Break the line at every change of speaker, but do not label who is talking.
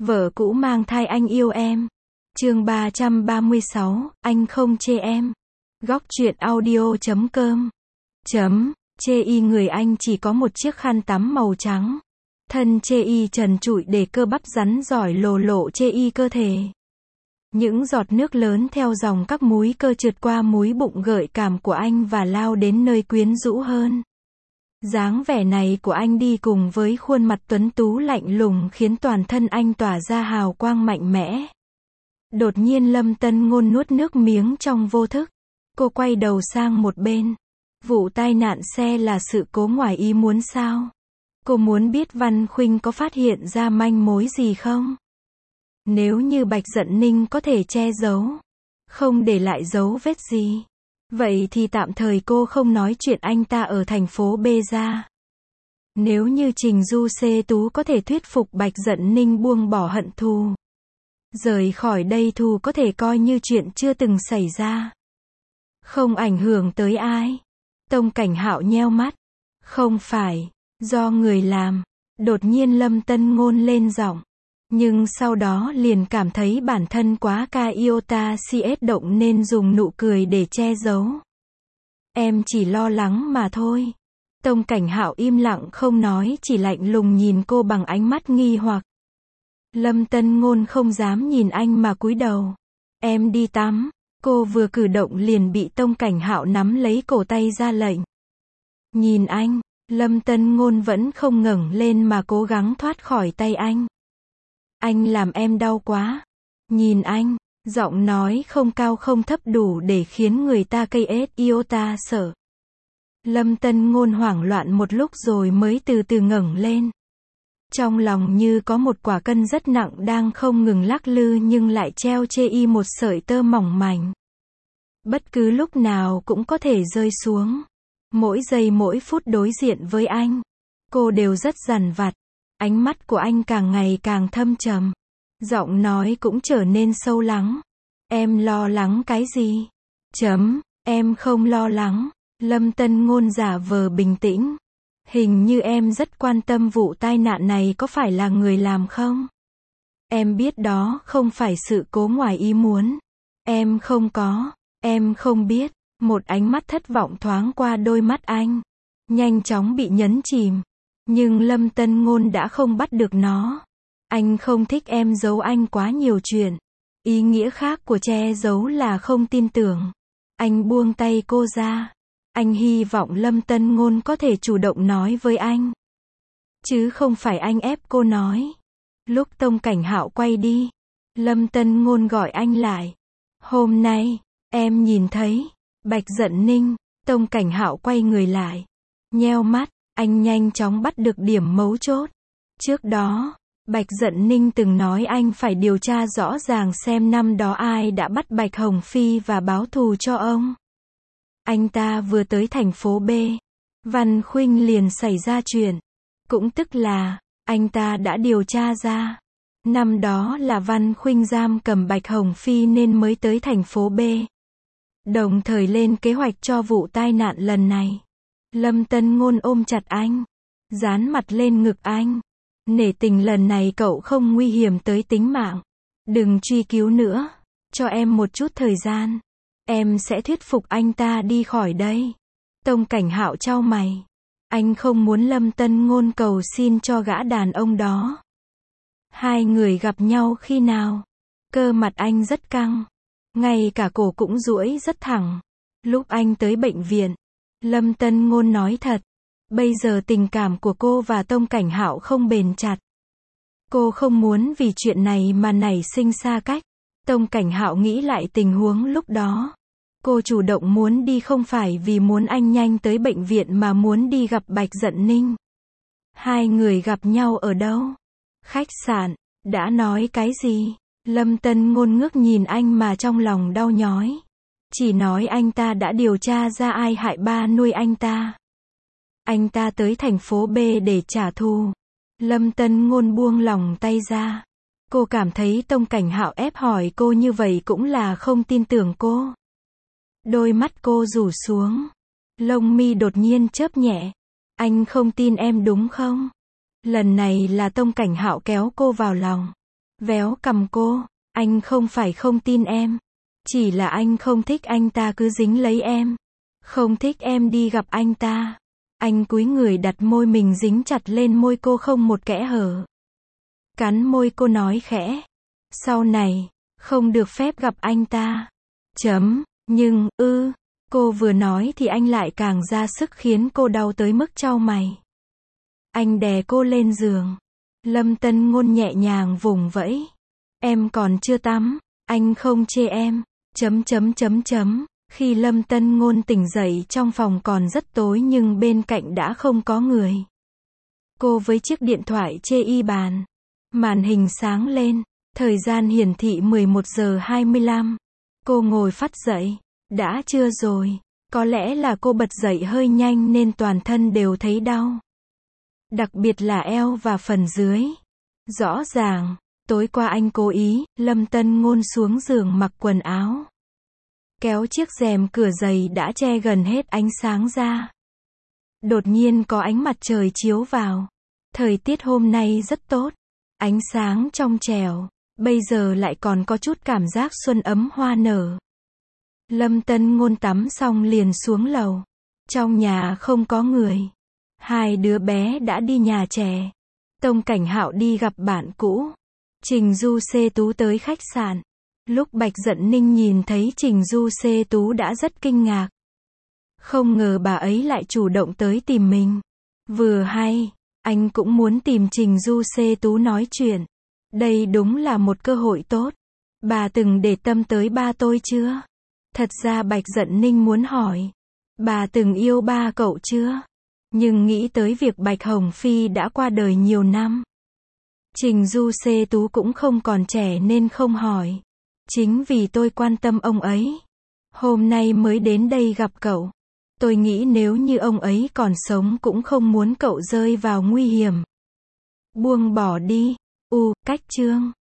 Vợ cũ mang thai anh yêu em. Chương 336, anh không chê em. Góc truyện audio.com. Chê y người anh chỉ có một chiếc khăn tắm màu trắng. Thân chê y trần trụi để cơ bắp rắn giỏi lồ lộ chê y cơ thể. Những giọt nước lớn theo dòng các múi cơ trượt qua múi bụng gợi cảm của anh và lao đến nơi quyến rũ hơn. Dáng vẻ này của anh đi cùng với khuôn mặt tuấn tú lạnh lùng khiến toàn thân anh tỏa ra hào quang mạnh mẽ. Đột nhiên Lâm Tân Ngôn nuốt nước miếng trong vô thức. Cô quay đầu sang một bên. Vụ tai nạn xe là sự cố ngoài ý muốn sao? Cô muốn biết Văn Khuynh có phát hiện ra manh mối gì không? Nếu như Bạch Dận Ninh có thể che giấu, không để lại dấu vết gì, vậy thì tạm thời cô không nói chuyện anh ta ở thành phố B ra. Nếu như Trình Du Xê Tú có thể thuyết phục Bạch Dận Ninh buông bỏ hận thù, rời khỏi đây thù có thể coi như chuyện chưa từng xảy ra. Không ảnh hưởng tới ai. Tông Cảnh Hạo nheo mắt. Không phải, do người làm. Đột nhiên Lâm Tân Ngôn lên giọng. Nhưng sau đó liền cảm thấy bản thân quá ca iota cs động nên dùng nụ cười để che giấu. Em chỉ lo lắng mà thôi. Tông Cảnh Hạo im lặng không nói, chỉ lạnh lùng nhìn cô bằng ánh mắt nghi hoặc. Lâm Tân Ngôn không dám nhìn anh mà cúi đầu. Em đi tắm. Cô vừa cử động liền bị Tông Cảnh Hạo nắm lấy cổ tay ra lệnh. Nhìn anh. Lâm Tân Ngôn vẫn không ngẩng lên mà cố gắng thoát khỏi tay anh. Anh làm em đau quá. Nhìn anh. Giọng nói không cao không thấp đủ để khiến người ta cây iota sợ. Lâm Tân Ngôn hoảng loạn một lúc rồi mới từ từ ngẩng lên. Trong lòng như có một quả cân rất nặng đang không ngừng lắc lư nhưng lại treo chê y một sợi tơ mỏng mảnh. Bất cứ lúc nào cũng có thể rơi xuống. Mỗi giây mỗi phút đối diện với anh, cô đều rất dằn vặt. Ánh mắt của anh càng ngày càng thâm trầm. Giọng nói cũng trở nên sâu lắng. Em lo lắng cái gì? Em không lo lắng. Lâm Tân Ngôn giả vờ bình tĩnh. Hình như em rất quan tâm vụ tai nạn này có phải là người làm không? Em biết đó không phải sự cố ngoài ý muốn. Em không có. Em không biết. Một ánh mắt thất vọng thoáng qua đôi mắt anh. Nhanh chóng bị nhấn chìm. Nhưng Lâm Tân Ngôn đã không bắt được nó. Anh không thích em giấu anh quá nhiều chuyện. Ý nghĩa khác của che giấu là không tin tưởng. Anh buông tay cô ra. Anh hy vọng Lâm Tân Ngôn có thể chủ động nói với anh. Chứ không phải anh ép cô nói. Lúc Tông Cảnh Hạo quay đi, Lâm Tân Ngôn gọi anh lại. Hôm nay, em nhìn thấy Bạch Dận Ninh. Tông Cảnh Hạo quay người lại. Nheo mắt, anh nhanh chóng bắt được điểm mấu chốt. Trước đó, Bạch Dận Ninh từng nói anh phải điều tra rõ ràng xem năm đó ai đã bắt Bạch Hồng Phi và báo thù cho ông. Anh ta vừa tới thành phố B, Văn Khuynh liền xảy ra chuyện. Cũng tức là, anh ta đã điều tra ra. Năm đó là Văn Khuynh giam cầm Bạch Hồng Phi nên mới tới thành phố B. Đồng thời lên kế hoạch cho vụ tai nạn lần này. Lâm Tân Ngôn ôm chặt anh. Dán mặt lên ngực anh. Nể tình lần này cậu không nguy hiểm tới tính mạng. Đừng truy cứu nữa. Cho em một chút thời gian. Em sẽ thuyết phục anh ta đi khỏi đây. Tông Cảnh Hạo chau mày. Anh không muốn Lâm Tân Ngôn cầu xin cho gã đàn ông đó. Hai người gặp nhau khi nào? Cơ mặt anh rất căng. Ngay cả cổ cũng duỗi rất thẳng. Lúc anh tới bệnh viện, Lâm Tân Ngôn nói thật. Bây giờ tình cảm của cô và Tông Cảnh Hạo không bền chặt. Cô không muốn vì chuyện này mà nảy sinh xa cách. Tông Cảnh Hạo nghĩ lại tình huống lúc đó. Cô chủ động muốn đi không phải vì muốn anh nhanh tới bệnh viện mà muốn đi gặp Bạch Dận Ninh. Hai người gặp nhau ở đâu? Khách sạn. Đã nói cái gì? Lâm Tân Ngôn ngước nhìn anh mà trong lòng đau nhói. Chỉ nói anh ta đã điều tra ra ai hại ba nuôi anh ta. Anh ta tới thành phố B để trả thù. Lâm Tân Ngôn buông lòng tay ra. Cô cảm thấy Tông Cảnh Hạo ép hỏi cô như vậy cũng là không tin tưởng cô. Đôi mắt cô rủ xuống. Lông mi đột nhiên chớp nhẹ. Anh không tin em đúng không? Lần này là Tông Cảnh Hạo kéo cô vào lòng. Véo cằm cô, anh không phải không tin em. Chỉ là anh không thích anh ta cứ dính lấy em. Không thích em đi gặp anh ta. Anh cúi người đặt môi mình dính chặt lên môi cô không một kẽ hở. Cắn môi cô nói khẽ. Sau này, không được phép gặp anh ta. Nhưng, cô vừa nói thì anh lại càng ra sức khiến cô đau tới mức chau mày. Anh đè cô lên giường. Lâm Tân Ngôn nhẹ nhàng vùng vẫy. Em còn chưa tắm, anh không chê em. Khi Lâm Tân Ngôn tỉnh dậy trong phòng còn rất tối nhưng bên cạnh đã không có người. Cô với chiếc điện thoại chê y bàn. Màn hình sáng lên, thời gian hiển thị 11 giờ 25. Cô ngồi phắt dậy. Đã trưa rồi. Có lẽ là cô bật dậy hơi nhanh nên toàn thân đều thấy đau. Đặc biệt là eo và phần dưới. Rõ ràng, tối qua anh cố ý, Lâm Tân Ngôn xuống giường mặc quần áo. Kéo chiếc rèm cửa dày đã che gần hết ánh sáng ra. Đột nhiên có ánh mặt trời chiếu vào. Thời tiết hôm nay rất tốt. Ánh sáng trong trẻo. Bây giờ lại còn có chút cảm giác xuân ấm hoa nở. Lâm Tân Ngôn tắm xong liền xuống lầu. Trong nhà không có người. Hai đứa bé đã đi nhà trẻ. Tông Cảnh Hạo đi gặp bạn cũ. Trình Du Xê Tú tới khách sạn. Lúc Bạch Dận Ninh nhìn thấy Trình Du Xê Tú đã rất kinh ngạc. Không ngờ bà ấy lại chủ động tới tìm mình. Vừa hay, anh cũng muốn tìm Trình Du Xê Tú nói chuyện. Đây đúng là một cơ hội tốt. Bà từng để tâm tới ba tôi chưa? Thật ra Bạch Dận Ninh muốn hỏi. Bà từng yêu ba cậu chưa? Nhưng nghĩ tới việc Bạch Hồng Phi đã qua đời nhiều năm. Trình Du Xê Tú cũng không còn trẻ nên không hỏi. Chính vì tôi quan tâm ông ấy. Hôm nay mới đến đây gặp cậu. Tôi nghĩ nếu như ông ấy còn sống cũng không muốn cậu rơi vào nguy hiểm. Buông bỏ đi. Cách chương.